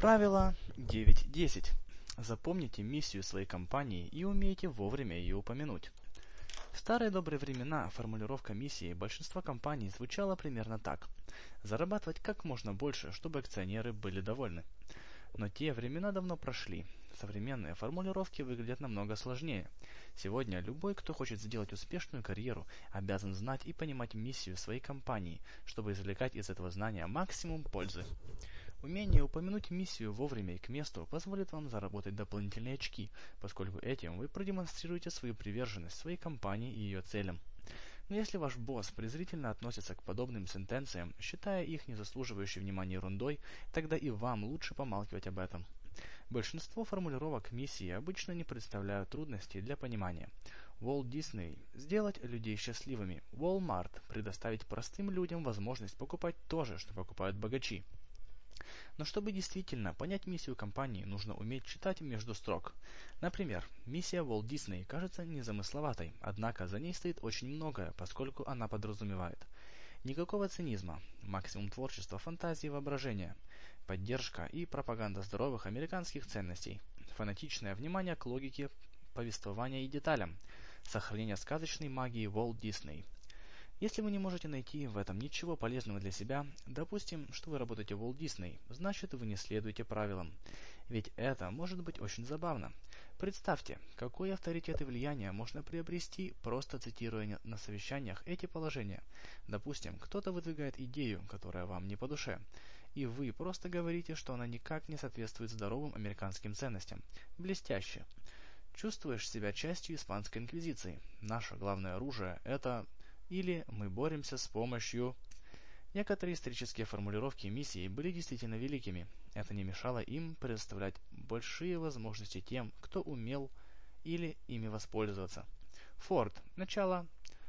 Правило 9.10. Запомните миссию своей компании и умейте вовремя ее упомянуть. В старые добрые времена формулировка миссии большинства компаний звучала примерно так: зарабатывать как можно больше, чтобы акционеры были довольны. Но те времена давно прошли. Современные формулировки выглядят намного сложнее. Сегодня любой, кто хочет сделать успешную карьеру, обязан знать и понимать миссию своей компании, чтобы извлекать из этого знания максимум пользы. Умение упомянуть миссию вовремя и к месту позволит вам заработать дополнительные очки, поскольку этим вы продемонстрируете свою приверженность своей компании и ее целям. Но если ваш босс презрительно относится к подобным сентенциям, считая их не заслуживающей внимания ерундой, тогда и вам лучше помалкивать об этом. Большинство формулировок миссии обычно не представляют трудностей для понимания. Walt Disney – сделать людей счастливыми. Walmart – предоставить простым людям возможность покупать то же, что покупают богачи. Но чтобы действительно понять миссию компании, нужно уметь читать между строк. Например, миссия Walt Disney кажется незамысловатой, однако за ней стоит очень многое, поскольку она подразумевает: никакого цинизма, максимум творчества, фантазии и воображения, поддержка и пропаганда здоровых американских ценностей, фанатичное внимание к логике повествования и деталям, сохранение сказочной магии Walt Disney. Если вы не можете найти в этом ничего полезного для себя, допустим, что вы работаете в Walt Disney, значит вы не следуете правилам. Ведь это может быть очень забавно. Представьте, какой авторитет и влияние можно приобрести, просто цитируя на совещаниях эти положения. Допустим, кто-то выдвигает идею, которая вам не по душе, и вы просто говорите, что она никак не соответствует здоровым американским ценностям. Блестяще. Чувствуешь себя частью испанской инквизиции. Наше главное оружие – это... Или мы боремся с помощью... Некоторые исторические формулировки миссии были действительно великими. Это не мешало им предоставлять большие возможности тем, кто умел или ими воспользоваться. Ford. Начало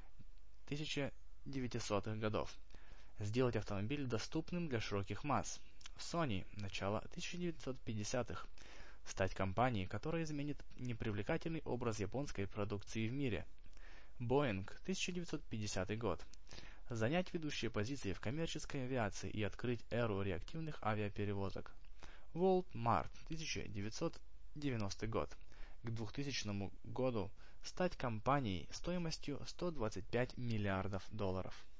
1900-х годов. Сделать автомобиль доступным для широких масс. Sony. Начало 1950-х. Стать компанией, которая изменит непривлекательный образ японской продукции в мире. Boeing, 1950 год. Занять ведущие позиции в коммерческой авиации и открыть эру реактивных авиаперевозок. Walmart, 1990 год. К 2000 году стать компанией стоимостью $125 миллиардов.